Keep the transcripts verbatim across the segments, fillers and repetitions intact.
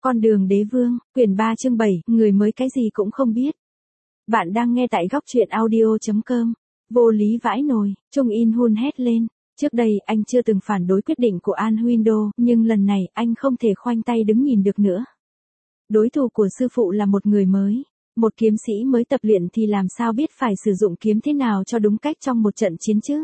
Con đường đế vương, quyển ba chương bảy, người mới cái gì cũng không biết. Bạn đang nghe tại góc truyện audio.com. Vô lý vãi nồi, Chung In Hun hét lên. Trước đây anh chưa từng phản đối quyết định của An Huynh-do, nhưng lần này anh không thể khoanh tay đứng nhìn được nữa. Đối thủ của sư phụ là một người mới. Một kiếm sĩ mới tập luyện thì làm sao biết phải sử dụng kiếm thế nào cho đúng cách trong một trận chiến chứ?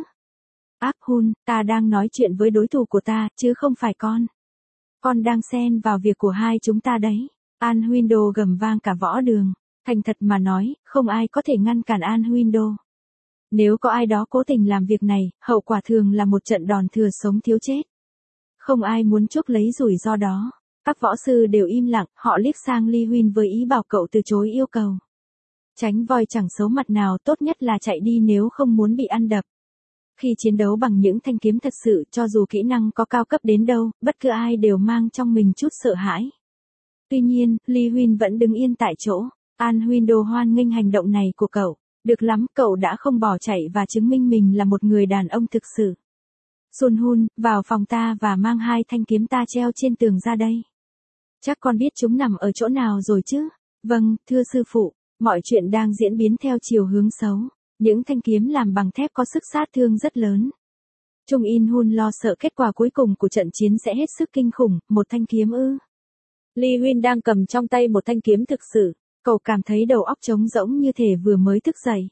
Ác Hun, ta đang nói chuyện với đối thủ của ta, chứ không phải con. Con đang xen vào việc của hai chúng ta đấy. An Huynh-do gầm vang cả võ đường. Thành thật mà nói, không ai có thể ngăn cản An Huynh-do. Nếu có ai đó cố tình làm việc này, hậu quả thường là một trận đòn thừa sống thiếu chết. Không ai muốn chuốc lấy rủi ro đó. Các võ sư đều im lặng, họ liếc sang Li Huynh với ý bảo cậu từ chối yêu cầu. Tránh voi chẳng xấu mặt nào, tốt nhất là chạy đi nếu không muốn bị ăn đập. Khi chiến đấu bằng những thanh kiếm thật sự, cho dù kỹ năng có cao cấp đến đâu, bất cứ ai đều mang trong mình chút sợ hãi. Tuy nhiên, Li Huynh vẫn đứng yên tại chỗ. An Huynh-do hoan nghênh hành động này của cậu. Được lắm, cậu đã không bỏ chạy và chứng minh mình là một người đàn ông thực sự. Sun Hun, vào phòng ta và mang hai thanh kiếm ta treo trên tường ra đây. Chắc con biết chúng nằm ở chỗ nào rồi chứ? Vâng, thưa sư phụ, mọi chuyện đang diễn biến theo chiều hướng xấu. Những thanh kiếm làm bằng thép có sức sát thương rất lớn. Chung In Hun lo sợ kết quả cuối cùng của trận chiến sẽ hết sức kinh khủng, một thanh kiếm ư. Li Huynh đang cầm trong tay một thanh kiếm thực sự. Cậu cảm thấy đầu óc trống rỗng như thể vừa mới thức dậy.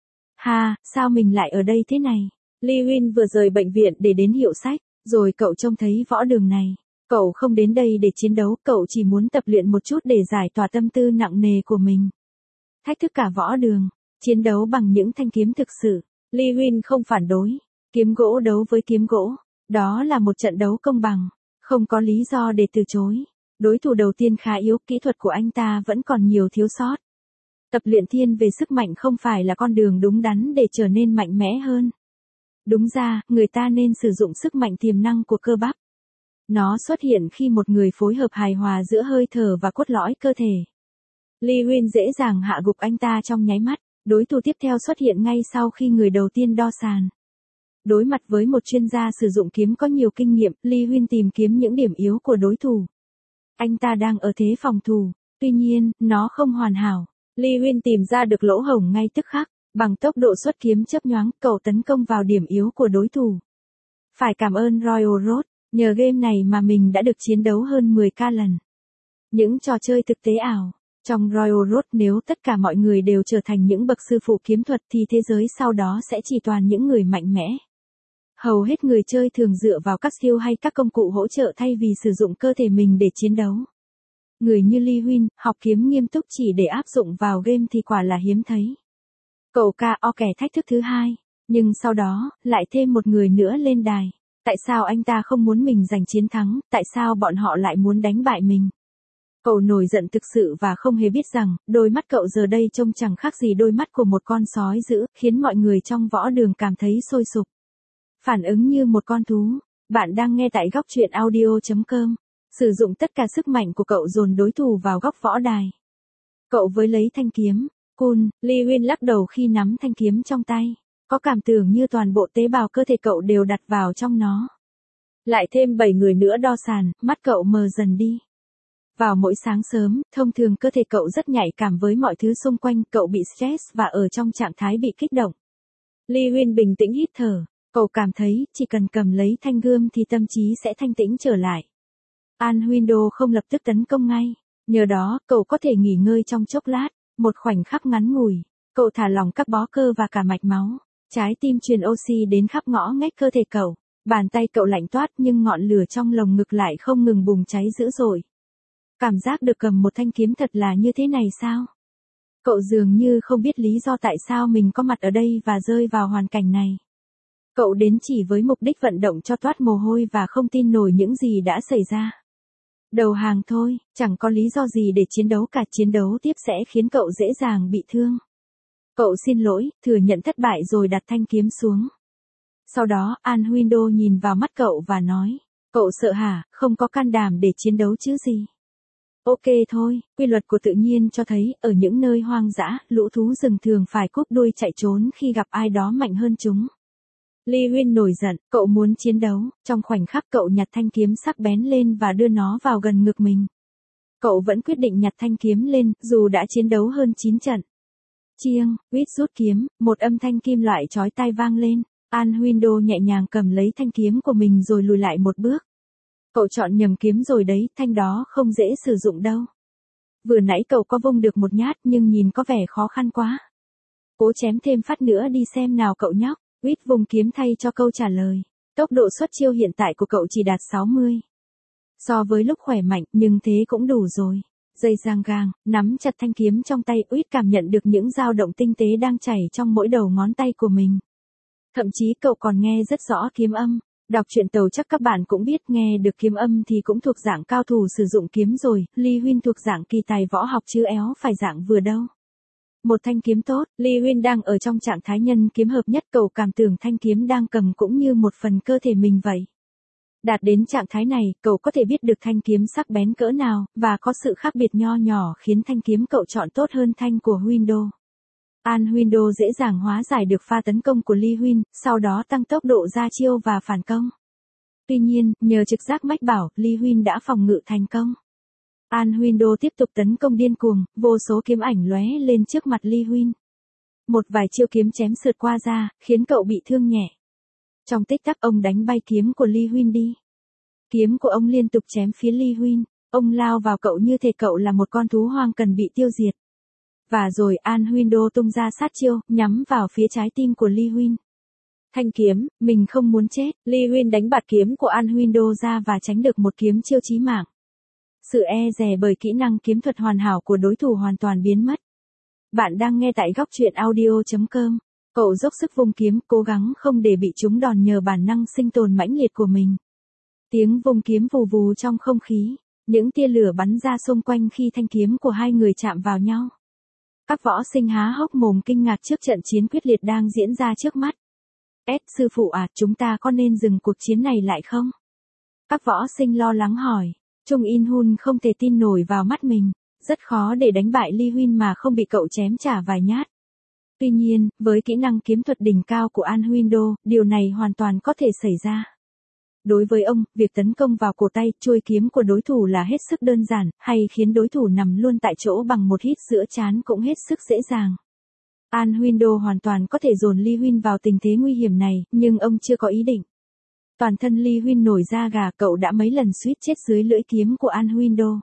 Ha, sao mình lại ở đây thế này? Li Huynh vừa rời bệnh viện để đến hiệu sách, rồi cậu trông thấy võ đường này. Cậu không đến đây để chiến đấu, cậu chỉ muốn tập luyện một chút để giải tỏa tâm tư nặng nề của mình. Thách thức cả võ đường, chiến đấu bằng những thanh kiếm thực sự. Li Huynh không phản đối. Kiếm gỗ đấu với kiếm gỗ. Đó là một trận đấu công bằng. Không có lý do để từ chối. Đối thủ đầu tiên khá yếu, kỹ thuật của anh ta vẫn còn nhiều thiếu sót. Tập luyện thiên về sức mạnh không phải là con đường đúng đắn để trở nên mạnh mẽ hơn. Đúng ra, người ta nên sử dụng sức mạnh tiềm năng của cơ bắp. Nó xuất hiện khi một người phối hợp hài hòa giữa hơi thở và cốt lõi cơ thể. Li Huynh dễ dàng hạ gục anh ta trong nháy mắt. Đối thủ tiếp theo xuất hiện ngay sau khi người đầu tiên đo sàn. Đối mặt với một chuyên gia sử dụng kiếm có nhiều kinh nghiệm, Li Huynh tìm kiếm những điểm yếu của đối thủ. Anh ta đang ở thế phòng thủ, tuy nhiên, nó không hoàn hảo. Li Huynh tìm ra được lỗ hổng ngay tức khắc, bằng tốc độ xuất kiếm chớp nhoáng, cậu tấn công vào điểm yếu của đối thủ. Phải cảm ơn Royal Road, nhờ game này mà mình đã được chiến đấu hơn mười ca lần. Những trò chơi thực tế ảo. Trong Royal Road nếu tất cả mọi người đều trở thành những bậc sư phụ kiếm thuật thì thế giới sau đó sẽ chỉ toàn những người mạnh mẽ. Hầu hết người chơi thường dựa vào các skill hay các công cụ hỗ trợ thay vì sử dụng cơ thể mình để chiến đấu. Người như Li Huynh, học kiếm nghiêm túc chỉ để áp dụng vào game thì quả là hiếm thấy. Cậu ca o kẻ thách thức thứ hai, nhưng sau đó, lại thêm một người nữa lên đài. Tại sao anh ta không muốn mình giành chiến thắng, tại sao bọn họ lại muốn đánh bại mình? Cậu nổi giận thực sự và không hề biết rằng, đôi mắt cậu giờ đây trông chẳng khác gì đôi mắt của một con sói dữ, khiến mọi người trong võ đường cảm thấy sôi sục. Phản ứng như một con thú. Bạn đang nghe tại góc truyện audio.com. Sử dụng tất cả sức mạnh của cậu dồn đối thủ vào góc võ đài. Cậu với lấy thanh kiếm. Cool, Li Huynh lắc đầu khi nắm thanh kiếm trong tay. Có cảm tưởng như toàn bộ tế bào cơ thể cậu đều đặt vào trong nó. Lại thêm bảy người nữa đo sàn, mắt cậu mờ dần đi. Vào mỗi sáng sớm, thông thường cơ thể cậu rất nhạy cảm với mọi thứ xung quanh, cậu bị stress và ở trong trạng thái bị kích động. Li Huynh bình tĩnh hít thở. Cậu cảm thấy, chỉ cần cầm lấy thanh gươm thì tâm trí sẽ thanh tĩnh trở lại. An Huynh-do không lập tức tấn công ngay. Nhờ đó, cậu có thể nghỉ ngơi trong chốc lát, một khoảnh khắc ngắn ngủi. Cậu thả lỏng các bó cơ và cả mạch máu. Trái tim truyền oxy đến khắp ngõ ngách cơ thể cậu. Bàn tay cậu lạnh toát nhưng ngọn lửa trong lồng ngực lại không ngừng bùng cháy dữ dội. Cảm giác được cầm một thanh kiếm thật là như thế này sao? Cậu dường như không biết lý do tại sao mình có mặt ở đây và rơi vào hoàn cảnh này. Cậu đến chỉ với mục đích vận động cho toát mồ hôi và không tin nổi những gì đã xảy ra. Đầu hàng thôi, chẳng có lý do gì để chiến đấu cả, chiến đấu tiếp sẽ khiến cậu dễ dàng bị thương. Cậu xin lỗi, thừa nhận thất bại rồi đặt thanh kiếm xuống. Sau đó, An Huynh-do nhìn vào mắt cậu và nói, cậu sợ hả, không có can đảm để chiến đấu chứ gì. Ok thôi, quy luật của tự nhiên cho thấy, ở những nơi hoang dã, lũ thú rừng thường phải cúp đuôi chạy trốn khi gặp ai đó mạnh hơn chúng. Li Huynh nổi giận, cậu muốn chiến đấu, trong khoảnh khắc cậu nhặt thanh kiếm sắc bén lên và đưa nó vào gần ngực mình. Cậu vẫn quyết định nhặt thanh kiếm lên, dù đã chiến đấu hơn chín trận. Chiêng, huýt rút kiếm, một âm thanh kim loại chói tai vang lên. An Window nhẹ nhàng cầm lấy thanh kiếm của mình rồi lùi lại một bước. Cậu chọn nhầm kiếm rồi đấy, thanh đó không dễ sử dụng đâu. Vừa nãy cậu có vung được một nhát nhưng nhìn có vẻ khó khăn quá. Cố chém thêm phát nữa đi xem nào cậu nhóc. Huýt vùng kiếm thay cho câu trả lời. Tốc độ xuất chiêu hiện tại của cậu chỉ đạt sáu mươi. So với lúc khỏe mạnh, nhưng thế cũng đủ rồi. Dây giang gang, nắm chặt thanh kiếm trong tay, Huýt cảm nhận được những dao động tinh tế đang chảy trong mỗi đầu ngón tay của mình. Thậm chí cậu còn nghe rất rõ kiếm âm. Đọc truyện Tàu chắc các bạn cũng biết nghe được kiếm âm thì cũng thuộc dạng cao thủ sử dụng kiếm rồi, Lee Huynh thuộc dạng kỳ tài võ học chứ éo phải dạng vừa đâu. Một thanh kiếm tốt, Lee Huynh đang ở trong trạng thái nhân kiếm hợp nhất, cậu cảm tưởng thanh kiếm đang cầm cũng như một phần cơ thể mình vậy. Đạt đến trạng thái này, cậu có thể biết được thanh kiếm sắc bén cỡ nào, và có sự khác biệt nho nhỏ khiến thanh kiếm cậu chọn tốt hơn thanh của Window. An Window dễ dàng hóa giải được pha tấn công của Lee Huynh, sau đó tăng tốc độ ra chiêu và phản công. Tuy nhiên, nhờ trực giác mách bảo, Lee Huynh đã phòng ngự thành công. An Window tiếp tục tấn công điên cuồng, vô số kiếm ảnh lóe lên trước mặt Lee Huynh. Một vài chiêu kiếm chém sượt qua ra, khiến cậu bị thương nhẹ. Trong tích tắc ông đánh bay kiếm của Lee Huynh đi. Kiếm của ông liên tục chém phía Lee Huynh, ông lao vào cậu như thể cậu là một con thú hoang cần bị tiêu diệt. Và rồi An Window tung ra sát chiêu, nhắm vào phía trái tim của Lee Huynh. Thanh kiếm, mình không muốn chết, Lee Huynh đánh bạt kiếm của An Window ra và tránh được một kiếm chiêu chí mạng. Sự e dè bởi kỹ năng kiếm thuật hoàn hảo của đối thủ hoàn toàn biến mất. Bạn đang nghe tại góc truyện audio chấm com. Cậu dốc sức vung kiếm, cố gắng không để bị trúng đòn nhờ bản năng sinh tồn mãnh liệt của mình. Tiếng vung kiếm vù vù trong không khí, những tia lửa bắn ra xung quanh khi thanh kiếm của hai người chạm vào nhau. Các võ sinh há hốc mồm kinh ngạc trước trận chiến quyết liệt đang diễn ra trước mắt. S sư phụ à, chúng ta có nên dừng cuộc chiến này lại không? Các võ sinh lo lắng hỏi. Chung In Hun không thể tin nổi vào mắt mình. Rất khó để đánh bại Lee Huynh mà không bị cậu chém trả vài nhát. Tuy nhiên, với kỹ năng kiếm thuật đỉnh cao của An Window, điều này hoàn toàn có thể xảy ra. Đối với ông, việc tấn công vào cổ tay, chuôi kiếm của đối thủ là hết sức đơn giản, hay khiến đối thủ nằm luôn tại chỗ bằng một hít giữa trán cũng hết sức dễ dàng. An Window hoàn toàn có thể dồn Lee Huynh vào tình thế nguy hiểm này, nhưng ông chưa có ý định. Toàn thân Lee Huynh nổi da gà, cậu đã mấy lần suýt chết dưới lưỡi kiếm của An Window.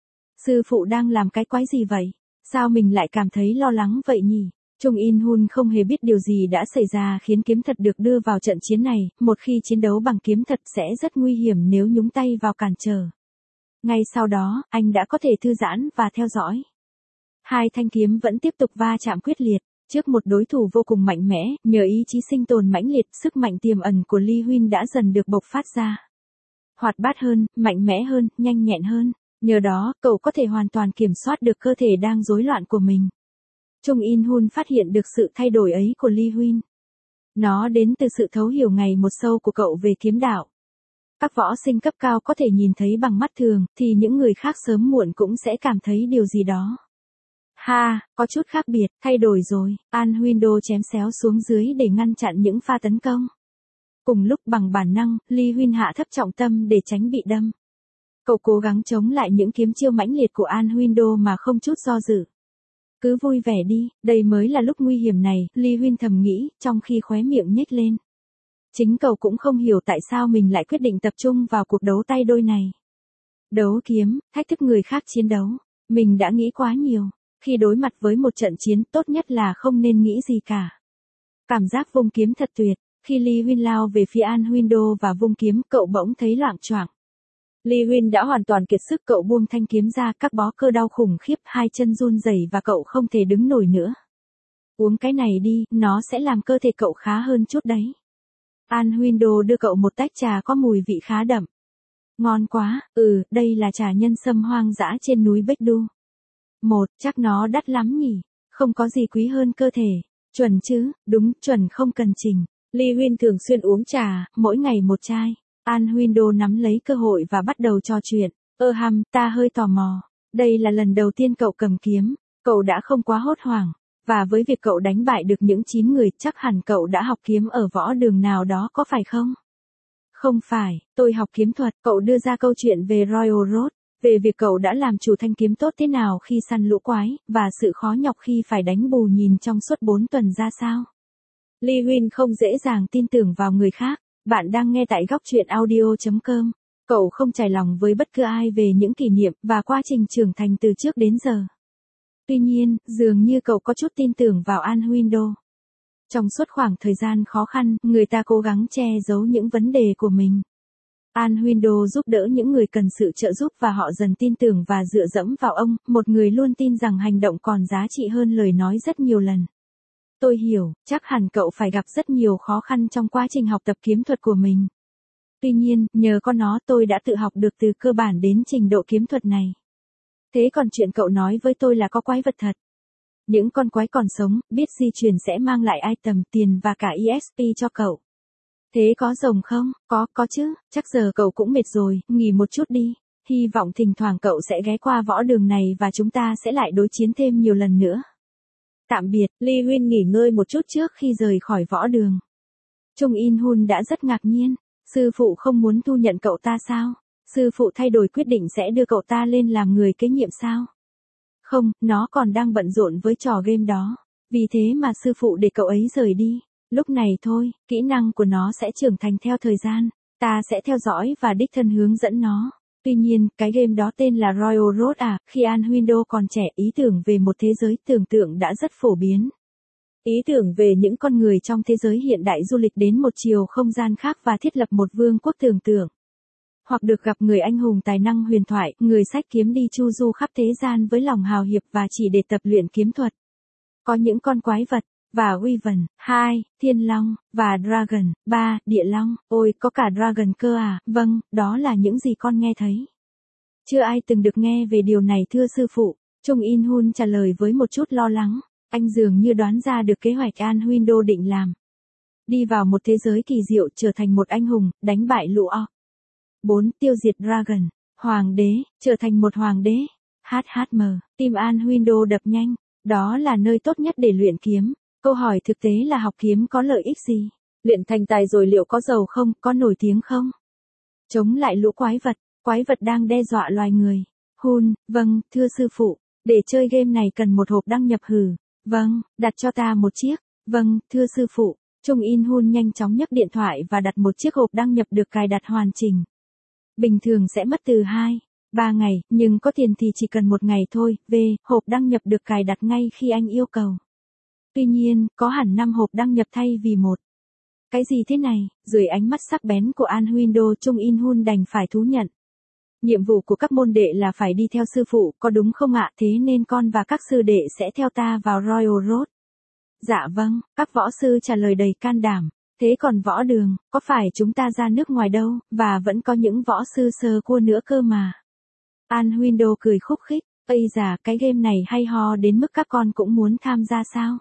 Sư phụ đang làm cái quái gì vậy? Sao mình lại cảm thấy lo lắng vậy nhỉ? Chung In Hun không hề biết điều gì đã xảy ra khiến kiếm thật được đưa vào trận chiến này, một khi chiến đấu bằng kiếm thật sẽ rất nguy hiểm nếu nhúng tay vào cản trở. Ngay sau đó, anh đã có thể thư giãn và theo dõi. Hai thanh kiếm vẫn tiếp tục va chạm quyết liệt, trước một đối thủ vô cùng mạnh mẽ, nhờ ý chí sinh tồn mãnh liệt, sức mạnh tiềm ẩn của Lee Huynh đã dần được bộc phát ra. Hoạt bát hơn, mạnh mẽ hơn, nhanh nhẹn hơn, nhờ đó, cậu có thể hoàn toàn kiểm soát được cơ thể đang rối loạn của mình. Chung In Hun phát hiện được sự thay đổi ấy của Lee Huynh. Nó đến từ sự thấu hiểu ngày một sâu của cậu về kiếm đạo. Các võ sinh cấp cao có thể nhìn thấy bằng mắt thường, thì những người khác sớm muộn cũng sẽ cảm thấy điều gì đó. Ha, có chút khác biệt, thay đổi rồi. An Window chém xéo xuống dưới để ngăn chặn những pha tấn công. Cùng lúc bằng bản năng, Lee Huynh hạ thấp trọng tâm để tránh bị đâm. Cậu cố gắng chống lại những kiếm chiêu mãnh liệt của An Window mà không chút do dự. Cứ vui vẻ đi, đây mới là lúc nguy hiểm này, Lee Huynh thầm nghĩ, trong khi khóe miệng nhếch lên. Chính cậu cũng không hiểu tại sao mình lại quyết định tập trung vào cuộc đấu tay đôi này. Đấu kiếm, thách thức người khác chiến đấu. Mình đã nghĩ quá nhiều. Khi đối mặt với một trận chiến, tốt nhất là không nên nghĩ gì cả. Cảm giác vung kiếm thật tuyệt. Khi Lee Huynh lao về phía An Window và vung kiếm, cậu bỗng thấy loạng choạng. Lee Huynh đã hoàn toàn kiệt sức, cậu buông thanh kiếm ra, các bó cơ đau khủng khiếp, hai chân run rẩy và cậu không thể đứng nổi nữa. Uống cái này đi, nó sẽ làm cơ thể cậu khá hơn chút đấy. An Window đưa cậu một tách trà có mùi vị khá đậm. Ngon quá, ừ, đây là trà nhân sâm hoang dã trên núi Bách Đu. Một, chắc nó đắt lắm nhỉ, không có gì quý hơn cơ thể. Chuẩn chứ, đúng, chuẩn không cần chỉnh. Lee Huynh thường xuyên uống trà, mỗi ngày một chai. An Window nắm lấy cơ hội và bắt đầu trò chuyện. Ơ hăm, ta hơi tò mò. Đây là lần đầu tiên cậu cầm kiếm. Cậu đã không quá hốt hoảng. Và với việc cậu đánh bại được những chín người, chắc hẳn cậu đã học kiếm ở võ đường nào đó có phải không? Không phải, tôi học kiếm thuật. Cậu đưa ra câu chuyện về Royal Road. Về việc cậu đã làm chủ thanh kiếm tốt thế nào khi săn lũ quái, và sự khó nhọc khi phải đánh bù nhìn trong suốt bốn tuần ra sao. Lee Huynh không dễ dàng tin tưởng vào người khác. Bạn đang nghe tại góc truyện audio chấm com. Cậu không trải lòng với bất cứ ai về những kỷ niệm và quá trình trưởng thành từ trước đến giờ. Tuy nhiên, dường như cậu có chút tin tưởng vào An Window. Trong suốt khoảng thời gian khó khăn, người ta cố gắng che giấu những vấn đề của mình. An Window giúp đỡ những người cần sự trợ giúp và họ dần tin tưởng và dựa dẫm vào ông, một người luôn tin rằng hành động còn giá trị hơn lời nói rất nhiều lần. Tôi hiểu, chắc hẳn cậu phải gặp rất nhiều khó khăn trong quá trình học tập kiếm thuật của mình. Tuy nhiên, nhờ có nó tôi đã tự học được từ cơ bản đến trình độ kiếm thuật này. Thế còn chuyện cậu nói với tôi là có quái vật thật. Những con quái còn sống, biết di chuyển sẽ mang lại item, tiền và cả e ích pê cho cậu. Thế có rồng không? Có, có chứ, chắc giờ cậu cũng mệt rồi, nghỉ một chút đi. Hy vọng thỉnh thoảng cậu sẽ ghé qua võ đường này và chúng ta sẽ lại đối chiến thêm nhiều lần nữa. Tạm biệt, Lee Huynh nghỉ ngơi một chút trước khi rời khỏi võ đường. Chung In Hun đã rất ngạc nhiên. Sư phụ không muốn thu nhận cậu ta sao? Sư phụ thay đổi quyết định sẽ đưa cậu ta lên làm người kế nhiệm sao? Không, nó còn đang bận rộn với trò game đó. Vì thế mà sư phụ để cậu ấy rời đi. Lúc này thôi, kỹ năng của nó sẽ trưởng thành theo thời gian. Ta sẽ theo dõi và đích thân hướng dẫn nó. Tuy nhiên, cái game đó tên là Royal Road à, khi An Window còn trẻ, ý tưởng về một thế giới tưởng tượng đã rất phổ biến. Ý tưởng về những con người trong thế giới hiện đại du lịch đến một chiều không gian khác và thiết lập một vương quốc tưởng tượng. Hoặc được gặp người anh hùng tài năng huyền thoại, người xách kiếm đi chu du khắp thế gian với lòng hào hiệp và chỉ để tập luyện kiếm thuật. Có những con quái vật, và Wyvern, hai, Thiên Long, và Dragon, ba, Địa Long, ôi có cả Dragon cơ à, vâng, đó là những gì con nghe thấy. Chưa ai từng được nghe về điều này thưa sư phụ, Chung In Hun trả lời với một chút lo lắng. Anh dường như đoán ra được kế hoạch An Window định làm. Đi vào một thế giới kỳ diệu trở thành một anh hùng, đánh bại lũ orc. bốn. Tiêu diệt Dragon. Hoàng đế, trở thành một hoàng đế. hát hát em, tim An Window đập nhanh. Đó là nơi tốt nhất để luyện kiếm. Câu hỏi thực tế là học kiếm có lợi ích gì? Luyện thành tài rồi liệu có giàu không, có nổi tiếng không? Chống lại lũ quái vật, quái vật đang đe dọa loài người. Hun, vâng, thưa sư phụ, để chơi game này cần một hộp đăng nhập hử. Vâng, đặt cho ta một chiếc. Vâng, thưa sư phụ. Chung In Hun nhanh chóng nhấc điện thoại và đặt một chiếc hộp đăng nhập được cài đặt hoàn chỉnh. Bình thường sẽ mất từ hai, ba ngày, nhưng có tiền thì chỉ cần một ngày thôi. V, hộp đăng nhập được cài đặt ngay khi anh yêu cầu. Tuy nhiên, có hẳn năm hộp đăng nhập thay vì một. Cái gì thế này? Dưới ánh mắt sắc bén của An Window, Chung In Hun đành phải thú nhận. Nhiệm vụ của các môn đệ là phải đi theo sư phụ, có đúng không ạ? Thế nên con và các sư đệ sẽ theo ta vào Royal Road. Dạ vâng, các võ sư trả lời đầy can đảm. Thế còn võ đường, có phải chúng ta ra nước ngoài đâu, và vẫn có những võ sư sơ cua nữa cơ mà. An Window cười khúc khích, ây già, cái game này hay ho đến mức các con cũng muốn tham gia sao?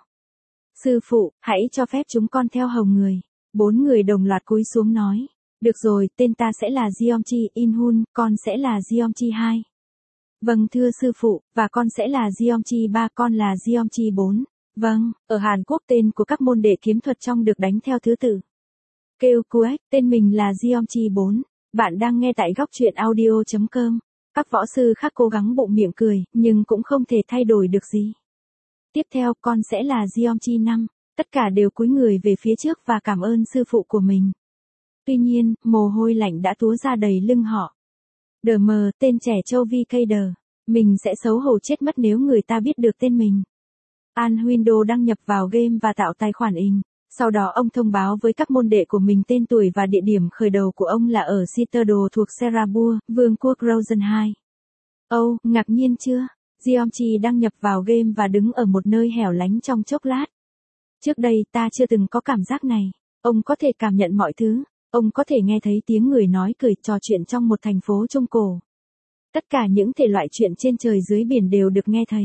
Sư phụ, hãy cho phép chúng con theo hầu người. Bốn người đồng loạt cúi xuống nói. Được rồi, tên ta sẽ là Jeongchi In Hun, con sẽ là Jeongchi hai. Vâng thưa sư phụ, và con sẽ là Jeongchi ba, con là Jeongchi bốn. Vâng, ở Hàn Quốc tên của các môn đệ kiếm thuật trong được đánh theo thứ tự. Kêu Kuek, tên mình là Jeongchi bốn. Bạn đang nghe tại góc truyện audio chấm com. Các võ sư khác cố gắng bụng miệng cười, nhưng cũng không thể thay đổi được gì. Tiếp theo, con sẽ là Jeongchi năm. Tất cả đều cúi người về phía trước và cảm ơn sư phụ của mình. Tuy nhiên, mồ hôi lạnh đã túa ra đầy lưng họ. Đờ mờ, tên trẻ Châu Vi cây đờ. Mình sẽ xấu hổ chết mất nếu người ta biết được tên mình. An Window đăng nhập vào game và tạo tài khoản in. Sau đó ông thông báo với các môn đệ của mình tên tuổi và địa điểm khởi đầu của ông là ở Citadel thuộc Serabur, Vương quốc Rosen hai. Âu, oh, ngạc nhiên chưa? Jeongchi đăng nhập vào game và đứng ở một nơi hẻo lánh trong chốc lát. Trước đây ta chưa từng có cảm giác này. Ông có thể cảm nhận mọi thứ. Ông có thể nghe thấy tiếng người nói cười trò chuyện trong một thành phố Trung Cổ. Tất cả những thể loại chuyện trên trời dưới biển đều được nghe thấy.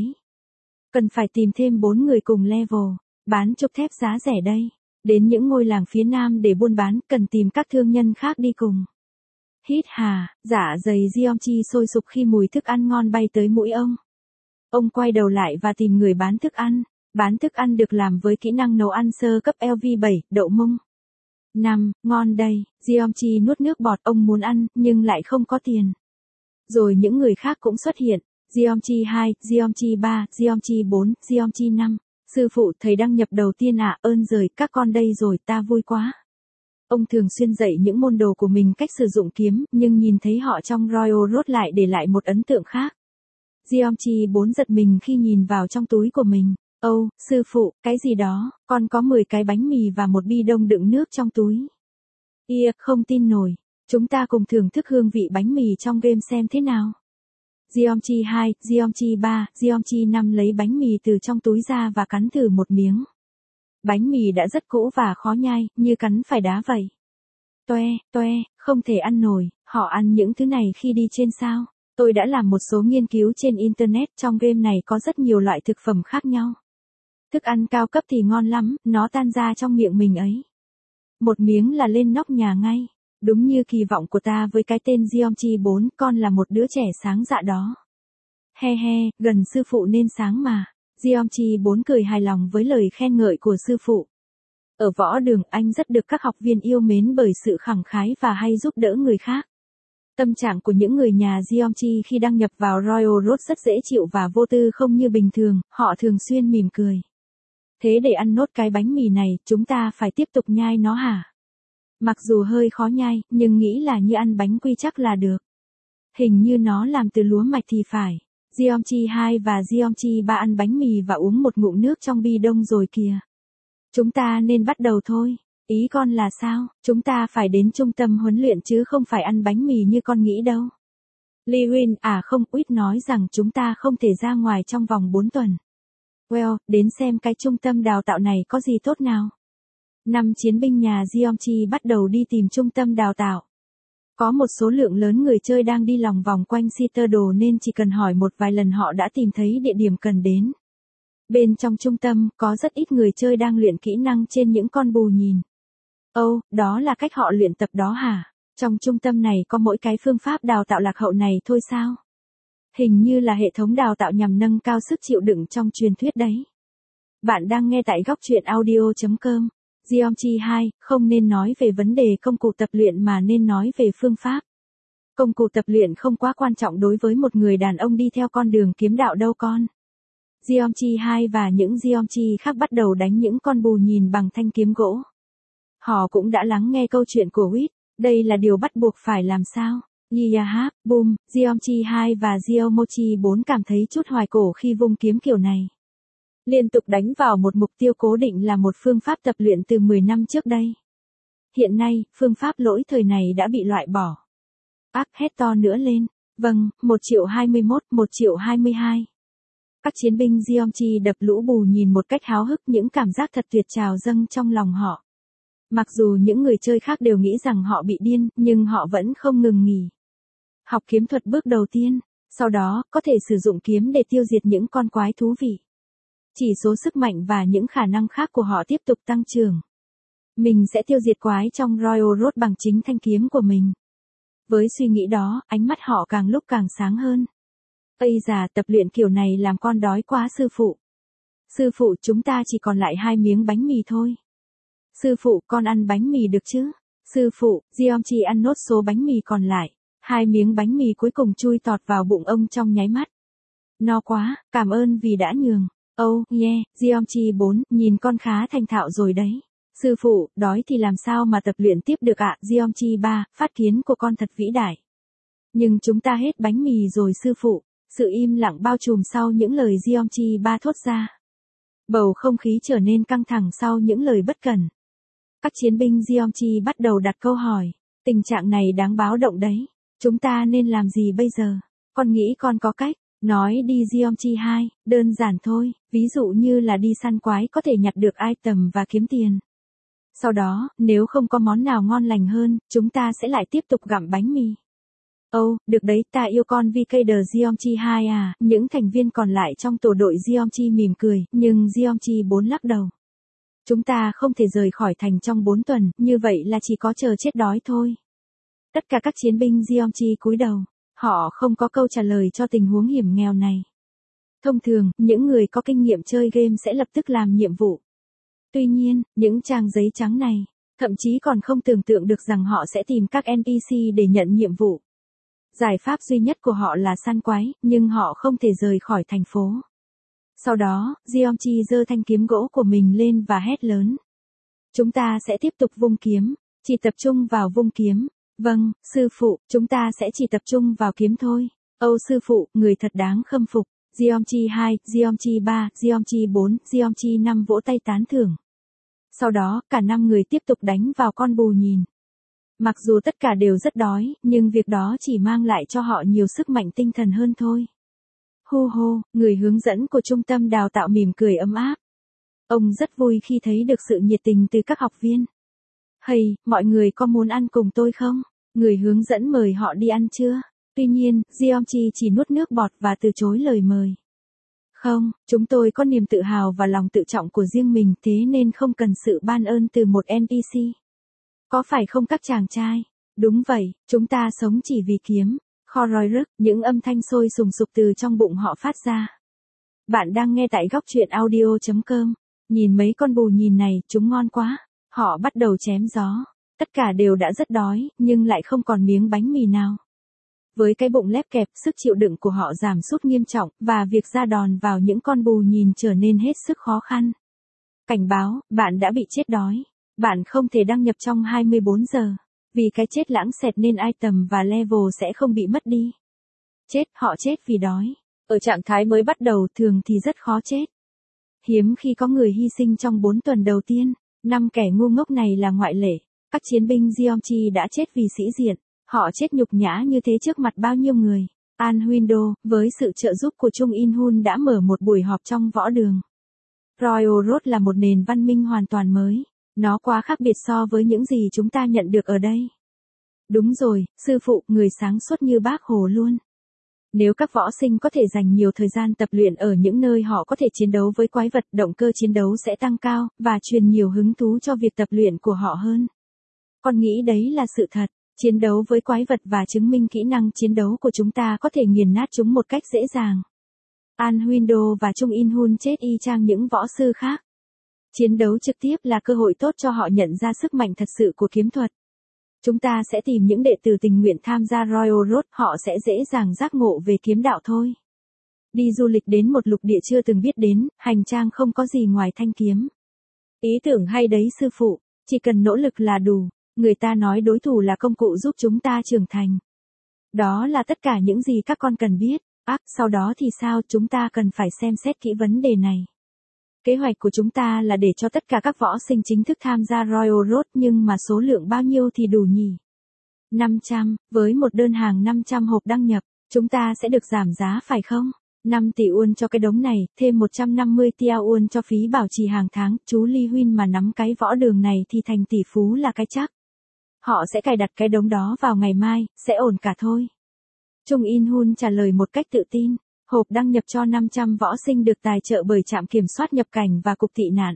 Cần phải tìm thêm bốn người cùng level, bán trục thép giá rẻ đây. Đến những ngôi làng phía nam để buôn bán, cần tìm các thương nhân khác đi cùng. Hít hà, dạ dày Jeongchi sôi sục khi mùi thức ăn ngon bay tới mũi ông. Ông quay đầu lại và tìm người bán thức ăn. Bán thức ăn được làm với kỹ năng nấu ăn sơ cấp L V bảy, đậu mung. năm, ngon đây, Jeongchi nuốt nước bọt, ông muốn ăn, nhưng lại không có tiền. Rồi những người khác cũng xuất hiện. Geomchi hai, Geomchi ba, Geomchi bốn, Geomchi năm. Sư phụ, thầy đăng nhập đầu tiên ạ, à, ơn giời, các con đây rồi, ta vui quá. Ông thường xuyên dạy những môn đồ của mình cách sử dụng kiếm, nhưng nhìn thấy họ trong Royal Road lại để lại một ấn tượng khác. Geomchi bốn giật mình khi nhìn vào trong túi của mình. Âu, oh, sư phụ, cái gì đó, con có mười cái bánh mì và một bi đông đựng nước trong túi. Ia, không tin nổi. Chúng ta cùng thưởng thức hương vị bánh mì trong game xem thế nào. Geomchi hai, Geomchi ba, Geomchi năm lấy bánh mì từ trong túi ra và cắn thử một miếng. Bánh mì đã rất cũ và khó nhai, như cắn phải đá vậy. Toe, toe, không thể ăn nổi, họ ăn những thứ này khi đi trên sao. Tôi đã làm một số nghiên cứu trên Internet, trong game này có rất nhiều loại thực phẩm khác nhau. Thức ăn cao cấp thì ngon lắm, nó tan ra trong miệng mình ấy. Một miếng là lên nóc nhà ngay. Đúng như kỳ vọng của ta với cái tên Geomchi bốn, con là một đứa trẻ sáng dạ đó. He he, gần sư phụ nên sáng mà. Geomchi bốn cười hài lòng với lời khen ngợi của sư phụ. Ở võ đường anh rất được các học viên yêu mến bởi sự khẳng khái và hay giúp đỡ người khác. Tâm trạng của những người nhà Geomchi khi đăng nhập vào Royal Road rất dễ chịu và vô tư không như bình thường, họ thường xuyên mỉm cười. Thế để ăn nốt cái bánh mì này, chúng ta phải tiếp tục nhai nó hả? Mặc dù hơi khó nhai, nhưng nghĩ là như ăn bánh quy chắc là được. Hình như nó làm từ lúa mạch thì phải. Geomchi hai và Geomchi ba ăn bánh mì và uống một ngụm nước trong bi đông rồi kìa. Chúng ta nên bắt đầu thôi. Ý con là sao? Chúng ta phải đến trung tâm huấn luyện chứ không phải ăn bánh mì như con nghĩ đâu. Lewin, à không, Uyết nói rằng chúng ta không thể ra ngoài trong vòng bốn tuần. Well, đến xem cái trung tâm đào tạo này có gì tốt nào. Năm chiến binh nhà Geomchi bắt đầu đi tìm trung tâm đào tạo. Có một số lượng lớn người chơi đang đi lòng vòng quanh Citadel nên chỉ cần hỏi một vài lần họ đã tìm thấy địa điểm cần đến. Bên trong trung tâm, có rất ít người chơi đang luyện kỹ năng trên những con bù nhìn. Ồ, oh, đó là cách họ luyện tập đó hả? Trong trung tâm này có mỗi cái phương pháp đào tạo lạc hậu này thôi sao? Hình như là hệ thống đào tạo nhằm nâng cao sức chịu đựng trong truyền thuyết đấy. Bạn đang nghe tại góc truyện audio chấm com. Geomchi hai, không nên nói về vấn đề công cụ tập luyện mà nên nói về phương pháp. Công cụ tập luyện không quá quan trọng đối với một người đàn ông đi theo con đường kiếm đạo đâu con. Geomchi hai và những Geomchi khác bắt đầu đánh những con bù nhìn bằng thanh kiếm gỗ. Họ cũng đã lắng nghe câu chuyện của Whit, đây là điều bắt buộc phải làm sao. Yahap, boom, Geomchi hai và Geomochi bốn cảm thấy chút hoài cổ khi vung kiếm kiểu này. Liên tục đánh vào một mục tiêu cố định là một phương pháp tập luyện từ mười năm trước đây. Hiện nay, phương pháp lỗi thời này đã bị loại bỏ. Ác hét to nữa lên. Vâng, một triệu hai mươi mốt, một triệu hai mươi hai. Các chiến binh Geomchi đập lũ bù nhìn một cách háo hức, những cảm giác thật tuyệt trào dâng trong lòng họ. Mặc dù những người chơi khác đều nghĩ rằng họ bị điên, nhưng họ vẫn không ngừng nghỉ. Học kiếm thuật bước đầu tiên, sau đó, có thể sử dụng kiếm để tiêu diệt những con quái thú vị. Chỉ số sức mạnh và những khả năng khác của họ tiếp tục tăng trưởng. Mình sẽ tiêu diệt quái trong Royal Road bằng chính thanh kiếm của mình. Với suy nghĩ đó, ánh mắt họ càng lúc càng sáng hơn. Ây già, tập luyện kiểu này làm con đói quá sư phụ. Sư phụ, chúng ta chỉ còn lại hai miếng bánh mì thôi. Sư phụ, con ăn bánh mì được chứ? Sư phụ, Geomchi ăn nốt số bánh mì còn lại. Hai miếng bánh mì cuối cùng chui tọt vào bụng ông trong nháy mắt. No quá, cảm ơn vì đã nhường. Oh, yeah, Geomchi bốn, nhìn con khá thành thạo rồi đấy. Sư phụ, đói thì làm sao mà tập luyện tiếp được ạ? À? Geomchi ba, phát kiến của con thật vĩ đại. Nhưng chúng ta hết bánh mì rồi sư phụ. Sự im lặng bao trùm sau những lời Geomchi ba thốt ra. Bầu không khí trở nên căng thẳng sau những lời bất cẩn. Các chiến binh Geomchi bắt đầu đặt câu hỏi. Tình trạng này đáng báo động đấy. Chúng ta nên làm gì bây giờ? Con nghĩ con có cách. Nói đi Geomchi hai, đơn giản thôi, ví dụ như là đi săn quái có thể nhặt được item và kiếm tiền. Sau đó, nếu không có món nào ngon lành hơn, chúng ta sẽ lại tiếp tục gặm bánh mì. Ồ, oh, được đấy, ta yêu con Vikader Geomchi hai à, những thành viên còn lại trong tổ đội Geomchi mỉm cười, nhưng Geomchi bốn lắc đầu. Chúng ta không thể rời khỏi thành trong bốn tuần, như vậy là chỉ có chờ chết đói thôi. Tất cả các chiến binh Geomchi cúi đầu. Họ không có câu trả lời cho tình huống hiểm nghèo này. Thông thường, những người có kinh nghiệm chơi game sẽ lập tức làm nhiệm vụ. Tuy nhiên, những trang giấy trắng này, thậm chí còn không tưởng tượng được rằng họ sẽ tìm các en pê xê để nhận nhiệm vụ. Giải pháp duy nhất của họ là săn quái, nhưng họ không thể rời khỏi thành phố. Sau đó, Jeongchi giơ thanh kiếm gỗ của mình lên và hét lớn. Chúng ta sẽ tiếp tục vung kiếm, chỉ tập trung vào vung kiếm. Vâng, sư phụ, chúng ta sẽ chỉ tập trung vào kiếm thôi. Âu sư phụ, người thật đáng khâm phục. Jeongchi hai, Jeongchi ba, Jeongchi bốn, Jeongchi năm vỗ tay tán thưởng. Sau đó, cả năm người tiếp tục đánh vào con bù nhìn. Mặc dù tất cả đều rất đói, nhưng việc đó chỉ mang lại cho họ nhiều sức mạnh tinh thần hơn thôi. Hô hô, người hướng dẫn của trung tâm đào tạo mỉm cười ấm áp. Ông rất vui khi thấy được sự nhiệt tình từ các học viên. Hey, mọi người có muốn ăn cùng tôi không? Người hướng dẫn mời họ đi ăn chưa? Tuy nhiên, Jeongchi chỉ nuốt nước bọt và từ chối lời mời. Không, chúng tôi có niềm tự hào và lòng tự trọng của riêng mình, thế nên không cần sự ban ơn từ một en pê xê. Có phải không các chàng trai? Đúng vậy, chúng ta sống chỉ vì kiếm. Kho roi rức, những âm thanh sôi sùng sục từ trong bụng họ phát ra. Bạn đang nghe tại góc truyện audio chấm com. Nhìn mấy con bù nhìn này, chúng ngon quá. Họ bắt đầu chém gió. Tất cả đều đã rất đói, nhưng lại không còn miếng bánh mì nào. Với cái bụng lép kẹp, sức chịu đựng của họ giảm sút nghiêm trọng, và việc ra đòn vào những con bù nhìn trở nên hết sức khó khăn. Cảnh báo, bạn đã bị chết đói. Bạn không thể đăng nhập trong hai mươi bốn giờ. Vì cái chết lãng xẹt nên item và level sẽ không bị mất đi. Chết, họ chết vì đói. Ở trạng thái mới bắt đầu thường thì rất khó chết. Hiếm khi có người hy sinh trong bốn tuần đầu tiên, năm kẻ ngu ngốc này là ngoại lệ. Các chiến binh Jeongchi đã chết vì sĩ diện. Họ chết nhục nhã như thế trước mặt bao nhiêu người. An Huynh-do, với sự trợ giúp của Chung In-hun đã mở một buổi họp trong võ đường. Royal Road là một nền văn minh hoàn toàn mới. Nó quá khác biệt so với những gì chúng ta nhận được ở đây. Đúng rồi, sư phụ, người sáng suốt như bác Hồ luôn. Nếu các võ sinh có thể dành nhiều thời gian tập luyện ở những nơi họ có thể chiến đấu với quái vật, động cơ chiến đấu sẽ tăng cao, và truyền nhiều hứng thú cho việc tập luyện của họ hơn. Con nghĩ đấy là sự thật. Chiến đấu với quái vật và chứng minh kỹ năng chiến đấu của chúng ta có thể nghiền nát chúng một cách dễ dàng. An Huynh-do và Chung In-hun chết y chang những võ sư khác. Chiến đấu trực tiếp là cơ hội tốt cho họ nhận ra sức mạnh thật sự của kiếm thuật. Chúng ta sẽ tìm những đệ tử tình nguyện tham gia Royal Road, họ sẽ dễ dàng giác ngộ về kiếm đạo thôi. Đi du lịch đến một lục địa chưa từng biết đến, hành trang không có gì ngoài thanh kiếm. Ý tưởng hay đấy sư phụ, chỉ cần nỗ lực là đủ. Người ta nói đối thủ là công cụ giúp chúng ta trưởng thành. Đó là tất cả những gì các con cần biết. Ác, sau đó thì sao, chúng ta cần phải xem xét kỹ vấn đề này. Kế hoạch của chúng ta là để cho tất cả các võ sinh chính thức tham gia Royal Road, nhưng mà số lượng bao nhiêu thì đủ nhỉ? năm trăm, với một đơn hàng năm trăm hộp đăng nhập, chúng ta sẽ được giảm giá phải không? năm tỷ won cho cái đống này, thêm một trăm năm mươi tia won cho phí bảo trì hàng tháng, chú Lee Huynh mà nắm cái võ đường này thì thành tỷ phú là cái chắc. Họ sẽ cài đặt cái đống đó vào ngày mai, sẽ ổn cả thôi. Chung In-hun trả lời một cách tự tin. Hộp đăng nhập cho năm trăm võ sinh được tài trợ bởi trạm kiểm soát nhập cảnh và cục tị nạn.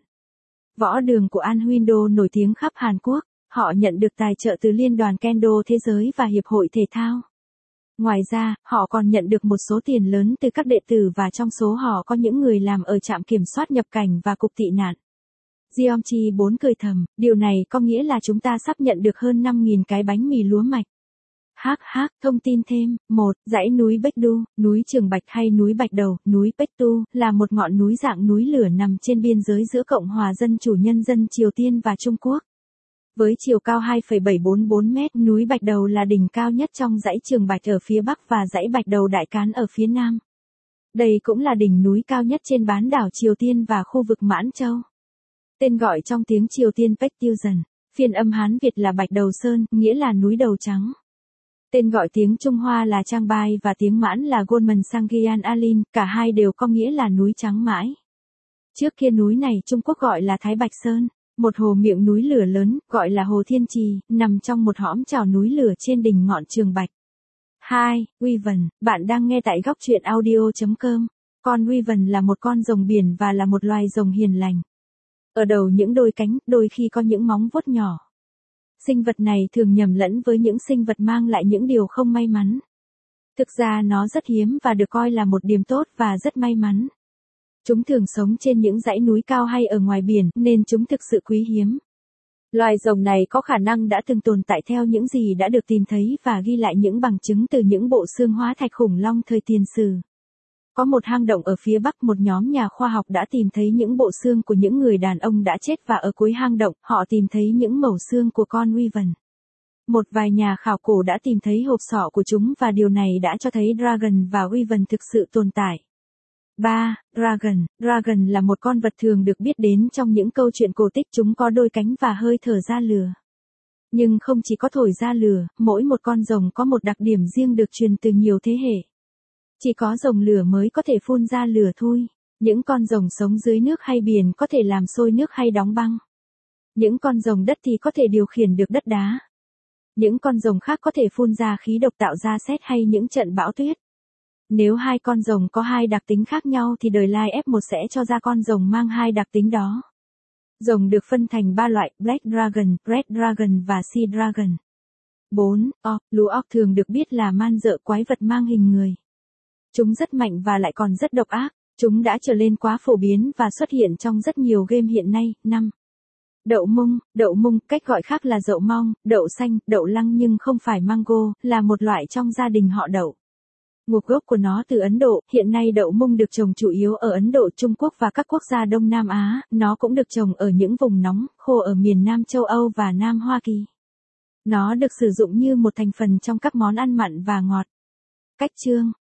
Võ đường của An Huynh-do nổi tiếng khắp Hàn Quốc. Họ nhận được tài trợ từ Liên đoàn Kendo Thế giới và Hiệp hội Thể thao. Ngoài ra, họ còn nhận được một số tiền lớn từ các đệ tử và trong số họ có những người làm ở trạm kiểm soát nhập cảnh và cục tị nạn. Jeongchi bốn cười thầm, điều này có nghĩa là chúng ta sắp nhận được hơn năm nghìn cái bánh mì lúa mạch. Hắc hắc, thông tin thêm, một, dãy núi Baekdu, núi Trường Bạch hay núi Bạch Đầu, núi Baekdu, là một ngọn núi dạng núi lửa nằm trên biên giới giữa Cộng hòa Dân chủ Nhân dân Triều Tiên và Trung Quốc. Với chiều cao hai phẩy bảy bốn bốn mét, núi Bạch Đầu là đỉnh cao nhất trong dãy Trường Bạch ở phía bắc và dãy Bạch Đầu Đại Cán ở phía nam. Đây cũng là đỉnh núi cao nhất trên bán đảo Triều Tiên và khu vực Mãn Châu. Tên gọi trong tiếng Triều Tiên Baekdusan, phiên âm Hán Việt là Bạch Đầu Sơn, nghĩa là núi đầu trắng. Tên gọi tiếng Trung Hoa là Trang Bai và tiếng Mãn là Gonman Sangyan Alin, cả hai đều có nghĩa là núi trắng mãi. Trước kia núi này Trung Quốc gọi là Thái Bạch Sơn, một hồ miệng núi lửa lớn, gọi là Hồ Thiên Trì, nằm trong một hõm trào núi lửa trên đỉnh ngọn Trường Bạch. hai. Wyvern, bạn đang nghe tại góc truyện audio chấm com. Con Wyvern là một con rồng biển và là một loài rồng hiền lành. Ở đầu những đôi cánh, đôi khi có những móng vuốt nhỏ. Sinh vật này thường nhầm lẫn với những sinh vật mang lại những điều không may mắn. Thực ra nó rất hiếm và được coi là một điểm tốt và rất may mắn. Chúng thường sống trên những dãy núi cao hay ở ngoài biển nên chúng thực sự quý hiếm. Loài rồng này có khả năng đã từng tồn tại theo những gì đã được tìm thấy và ghi lại những bằng chứng từ những bộ xương hóa thạch khủng long thời tiền sử. Có một hang động ở phía bắc, một nhóm nhà khoa học đã tìm thấy những bộ xương của những người đàn ông đã chết và ở cuối hang động, họ tìm thấy những mẩu xương của con Wyvern. Một vài nhà khảo cổ đã tìm thấy hộp sọ của chúng và điều này đã cho thấy Dragon và Wyvern thực sự tồn tại. ba. Dragon. Dragon là một con vật thường được biết đến trong những câu chuyện cổ tích, chúng có đôi cánh và hơi thở ra lửa. Nhưng không chỉ có thổi ra lửa, mỗi một con rồng có một đặc điểm riêng được truyền từ nhiều thế hệ. Chỉ có rồng lửa mới có thể phun ra lửa thôi. Những con rồng sống dưới nước hay biển có thể làm sôi nước hay đóng băng. Những con rồng đất thì có thể điều khiển được đất đá. Những con rồng khác có thể phun ra khí độc tạo ra sét hay những trận bão tuyết. Nếu hai con rồng có hai đặc tính khác nhau thì đời lai ép một sẽ cho ra con rồng mang hai đặc tính đó. Rồng được phân thành ba loại: Black Dragon, Red Dragon và Sea Dragon. bốn. Orc. Lũ orc thường được biết là man dợ, quái vật mang hình người. Chúng rất mạnh và lại còn rất độc ác. Chúng đã trở nên quá phổ biến và xuất hiện trong rất nhiều game hiện nay. năm. Đậu mung. Đậu mung, cách gọi khác là dậu mong, đậu xanh, đậu lăng nhưng không phải mango, là một loại trong gia đình họ đậu. Nguồn gốc của nó từ Ấn Độ, hiện nay đậu mung được trồng chủ yếu ở Ấn Độ, Trung Quốc và các quốc gia Đông Nam Á, nó cũng được trồng ở những vùng nóng, khô ở miền Nam châu Âu và Nam Hoa Kỳ. Nó được sử dụng như một thành phần trong các món ăn mặn và ngọt. Cách chương.